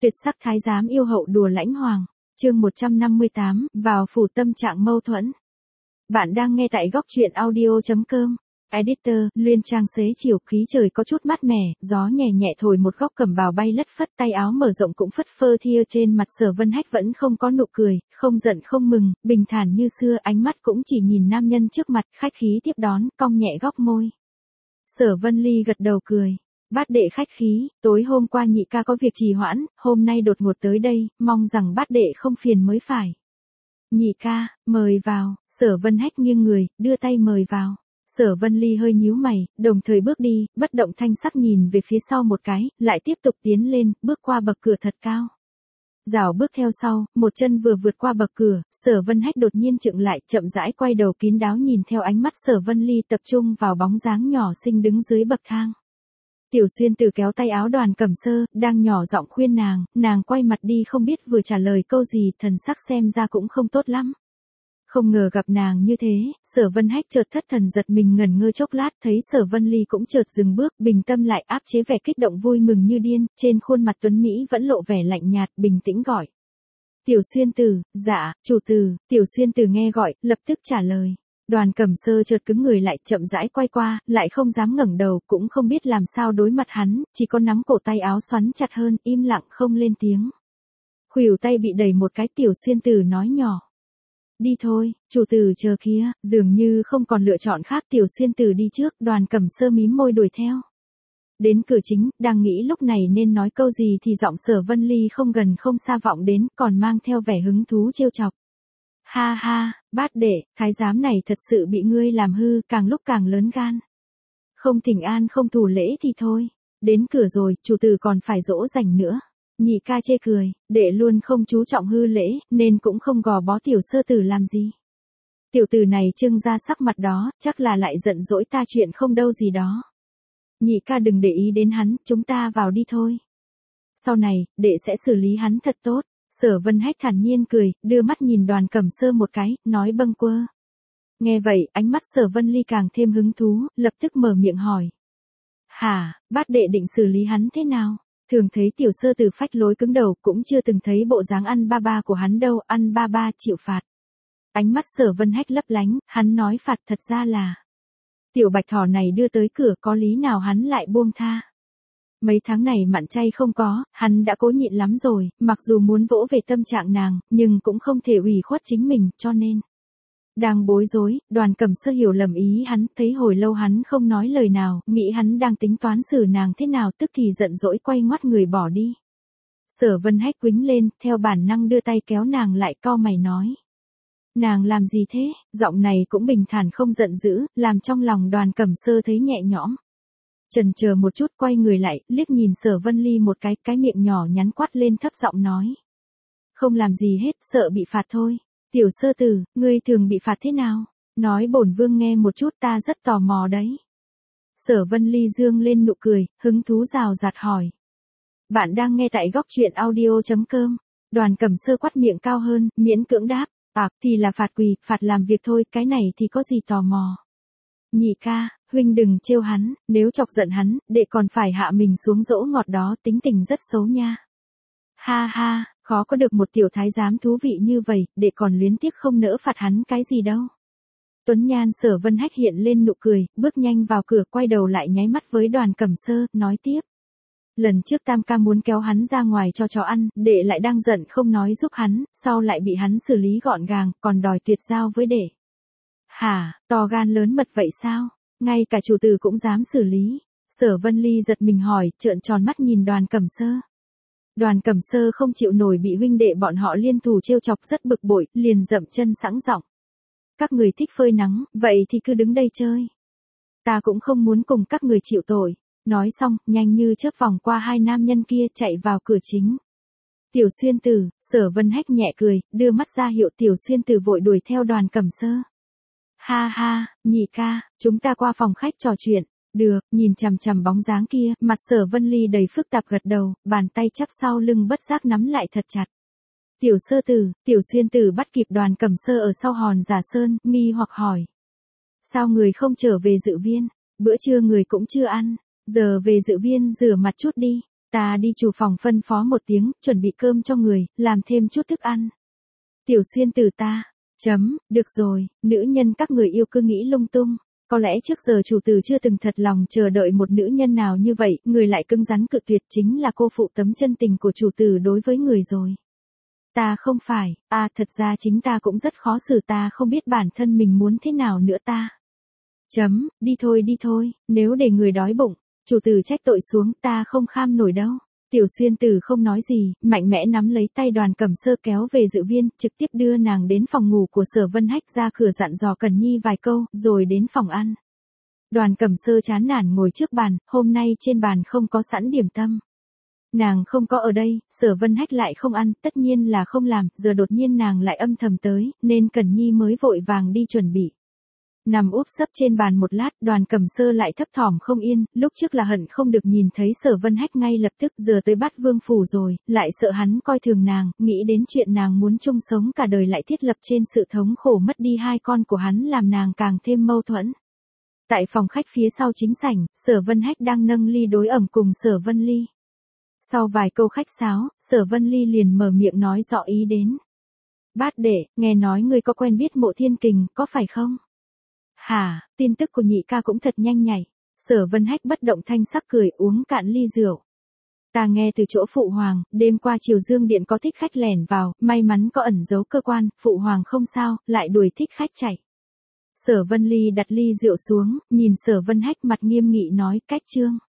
Tuyệt sắc thái giám yêu hậu đùa lãnh hoàng. Chương 158, vào phủ tâm trạng mâu thuẫn. Bạn đang nghe tại góc truyện audio.com. Editor, Luyên Trang xế chiều, khí trời có chút mát mẻ, gió nhẹ nhẹ thổi một góc cẩm bào bay lất phất, tay áo mở rộng cũng phất phơ thia, trên mặt Sở Vân Hách vẫn không có nụ cười, không giận không mừng, bình thản như xưa, ánh mắt cũng chỉ nhìn nam nhân trước mặt, khách khí tiếp đón, cong nhẹ góc môi. Sở Vân Ly gật đầu cười. Bát đệ khách khí, tối hôm qua nhị ca có việc trì hoãn, hôm nay đột ngột tới đây, mong rằng bát đệ không phiền mới phải. Nhị ca, mời vào. Sở Vân Hách nghiêng người, đưa tay mời vào. Sở Vân Ly hơi nhíu mày, đồng thời bước đi, bất động thanh sắc nhìn về phía sau một cái, lại tiếp tục tiến lên, bước qua bậc cửa thật cao. Rảo bước theo sau, một chân vừa vượt qua bậc cửa, Sở Vân Hách đột nhiên chững lại, chậm rãi quay đầu kín đáo nhìn theo ánh mắt Sở Vân Ly tập trung vào bóng dáng nhỏ xinh đứng dưới bậc thang. Tiểu Xuyên Tử kéo tay áo Đoàn Cẩm Sơ, đang nhỏ giọng khuyên nàng quay mặt đi không biết vừa trả lời câu gì, thần sắc xem ra cũng không tốt lắm. Không ngờ gặp nàng như thế, Sở Vân Hách chợt thất thần giật mình ngẩn ngơ chốc lát, thấy Sở Vân Ly cũng chợt dừng bước, bình tâm lại áp chế vẻ kích động vui mừng như điên, trên khuôn mặt tuấn mỹ vẫn lộ vẻ lạnh nhạt, bình tĩnh gọi. Tiểu Xuyên Tử, dạ, chủ tử. Tiểu Xuyên Tử nghe gọi, lập tức trả lời. Đoàn Cẩm Sơ chợt cứng người lại, chậm rãi quay qua, lại không dám ngẩng đầu, cũng không biết làm sao đối mặt hắn, chỉ có nắm cổ tay áo xoắn chặt hơn, im lặng không lên tiếng. Khuỷu tay bị đẩy một cái, Tiểu Xuyên Tử nói nhỏ. Đi thôi, chủ tử chờ kia, dường như không còn lựa chọn khác, Tiểu Xuyên Tử đi trước, Đoàn Cẩm Sơ mím môi đuổi theo. Đến cửa chính, đang nghĩ lúc này nên nói câu gì thì giọng Sở Vân Ly không gần không xa vọng đến, còn mang theo vẻ hứng thú trêu chọc. Ha ha, bát đệ, thái giám này thật sự bị ngươi làm hư, càng lúc càng lớn gan. Không thỉnh an không thủ lễ thì thôi, đến cửa rồi, chủ tử còn phải dỗ dành nữa. Nhị ca chê cười, đệ luôn không chú trọng hư lễ, nên cũng không gò bó Tiểu Sơ Tử làm gì. Tiểu tử này trưng ra sắc mặt đó, chắc là lại giận dỗi ta chuyện không đâu gì đó. Nhị ca đừng để ý đến hắn, chúng ta vào đi thôi. Sau này, đệ sẽ xử lý hắn thật tốt. Sở Vân Hách thản nhiên cười, đưa mắt nhìn Đoàn Cẩm Sơ một cái, nói bâng quơ. Nghe vậy, ánh mắt Sở Vân Ly càng thêm hứng thú, lập tức mở miệng hỏi. Hả, bát đệ định xử lý hắn thế nào? Thường thấy Tiểu Sơ Tử phách lối cứng đầu, cũng chưa từng thấy bộ dáng ăn ba ba của hắn đâu, ăn ba ba chịu phạt. Ánh mắt Sở Vân Hách lấp lánh, hắn nói phạt thật ra là. Tiểu bạch thỏ này đưa tới cửa, có lý nào hắn lại buông tha. Mấy tháng này mặn chay không có, hắn đã cố nhịn lắm rồi, mặc dù muốn vỗ về tâm trạng nàng, nhưng cũng không thể ủy khuất chính mình, cho nên. Đang bối rối, Đoàn Cẩm Sơ hiểu lầm ý hắn, thấy hồi lâu hắn không nói lời nào, nghĩ hắn đang tính toán xử nàng thế nào, tức thì giận dỗi quay ngoắt người bỏ đi. Sở Vân Hách quĩnh lên, theo bản năng đưa tay kéo nàng lại, cau mày nói. Nàng làm gì thế? Giọng này cũng bình thản không giận dữ, làm trong lòng Đoàn Cẩm Sơ thấy nhẹ nhõm. Chần chờ một chút quay người lại, liếc nhìn Sở Vân Ly một cái miệng nhỏ nhắn quát lên thấp giọng nói. Không làm gì hết, sợ bị phạt thôi. Tiểu Sơ Tử, ngươi thường bị phạt thế nào? Nói bổn vương nghe một chút, ta rất tò mò đấy. Sở Vân Ly dương lên nụ cười, hứng thú rào rạt hỏi. Bạn đang nghe tại góc truyện audio.com. Đoàn Cẩm Sơ quát miệng cao hơn, miễn cưỡng đáp. Thì là phạt quỳ, phạt làm việc thôi, cái này thì có gì tò mò. Nhị ca, huynh đừng trêu hắn, nếu chọc giận hắn, đệ còn phải hạ mình xuống dỗ ngọt đó, tính tình rất xấu nha. Ha ha, khó có được một tiểu thái giám thú vị như vậy, đệ còn luyến tiếc không nỡ phạt hắn cái gì đâu. Tuấn nhan Sở Vân Hách hiện lên nụ cười, bước nhanh vào cửa, quay đầu lại nháy mắt với Đoàn Cẩm Sơ, nói tiếp. Lần trước Tam ca muốn kéo hắn ra ngoài cho chó ăn, đệ lại đang giận không nói giúp hắn, sau lại bị hắn xử lý gọn gàng, còn đòi tuyệt giao với đệ. Hả, to gan lớn mật vậy sao? Ngay cả chủ tử cũng dám xử lý. Sở Vân Ly giật mình hỏi, trợn tròn mắt nhìn Đoàn Cẩm Sơ. Đoàn Cẩm Sơ không chịu nổi bị huynh đệ bọn họ liên thủ trêu chọc, rất bực bội, liền dậm chân sẵn giọng. Các người thích phơi nắng, vậy thì cứ đứng đây chơi. Ta cũng không muốn cùng các người chịu tội. Nói xong, nhanh như chớp vòng qua hai nam nhân kia, chạy vào cửa chính. Tiểu Xuyên Tử, Sở Vân Hách nhẹ cười, đưa mắt ra hiệu Tiểu Xuyên Tử vội đuổi theo Đoàn Cẩm Sơ. Ha ha, nhị ca, chúng ta qua phòng khách trò chuyện. Được, nhìn chằm chằm bóng dáng kia, mặt Sở Vân Ly đầy phức tạp gật đầu, bàn tay chắp sau lưng bất giác nắm lại thật chặt. Tiểu Sơ Tử, Tiểu Xuyên Tử bắt kịp Đoàn Cẩm Sơ ở sau hòn giả sơn, nghi hoặc hỏi. Sao người không trở về dự viên? Bữa trưa người cũng chưa ăn. Giờ về dự viên rửa mặt chút đi. Ta đi chủ phòng phân phó một tiếng, chuẩn bị cơm cho người, làm thêm chút thức ăn. Tiểu Xuyên từ ta. Được rồi, nữ nhân các người yêu cứ nghĩ lung tung. Có lẽ trước giờ chủ tử chưa từng thật lòng chờ đợi một nữ nhân nào như vậy, người lại cứng rắn cự tuyệt chính là cô phụ tấm chân tình của chủ tử đối với người rồi. Ta không phải, thật ra chính ta cũng rất khó xử, ta không biết bản thân mình muốn thế nào nữa ta. Đi thôi, nếu để người đói bụng, chủ tử trách tội xuống, ta không kham nổi đâu. Tiểu Xuyên Tử không nói gì, mạnh mẽ nắm lấy tay Đoàn Cẩm Sơ kéo về dự viên, trực tiếp đưa nàng đến phòng ngủ của Sở Vân Hách, ra cửa dặn dò Cần Nhi vài câu, rồi đến phòng ăn. Đoàn Cẩm Sơ chán nản ngồi trước bàn, hôm nay trên bàn không có sẵn điểm tâm. Nàng không có ở đây, Sở Vân Hách lại không ăn, tất nhiên là không làm, giờ đột nhiên nàng lại âm thầm tới, nên Cần Nhi mới vội vàng đi chuẩn bị. Nằm úp sấp trên bàn một lát, Đoàn Cẩm Sơ lại thấp thỏm không yên, lúc trước là hận không được nhìn thấy Sở Vân Hách ngay lập tức, giờ tới Bát Vương phủ rồi, lại sợ hắn coi thường nàng, nghĩ đến chuyện nàng muốn chung sống cả đời lại thiết lập trên sự thống khổ mất đi hai con của hắn, làm nàng càng thêm mâu thuẫn. Tại phòng khách phía sau chính sảnh, Sở Vân Hách đang nâng ly đối ẩm cùng Sở Vân Ly. Sau vài câu khách sáo, Sở Vân Ly liền mở miệng nói rõ ý đến. Bát đệ, nghe nói ngươi có quen biết Mộ Thiên Kình, có phải không? Hả, tin tức của nhị ca cũng thật nhanh nhạy. Sở Vân Hách bất động thanh sắc cười, uống cạn ly rượu. Ta nghe từ chỗ phụ hoàng, đêm qua Triều Dương Điện có thích khách lẻn vào, may mắn có ẩn giấu cơ quan, phụ hoàng không sao, lại đuổi thích khách chạy. Sở Vân Ly đặt ly rượu xuống, nhìn Sở Vân Hách mặt nghiêm nghị nói, cách trương.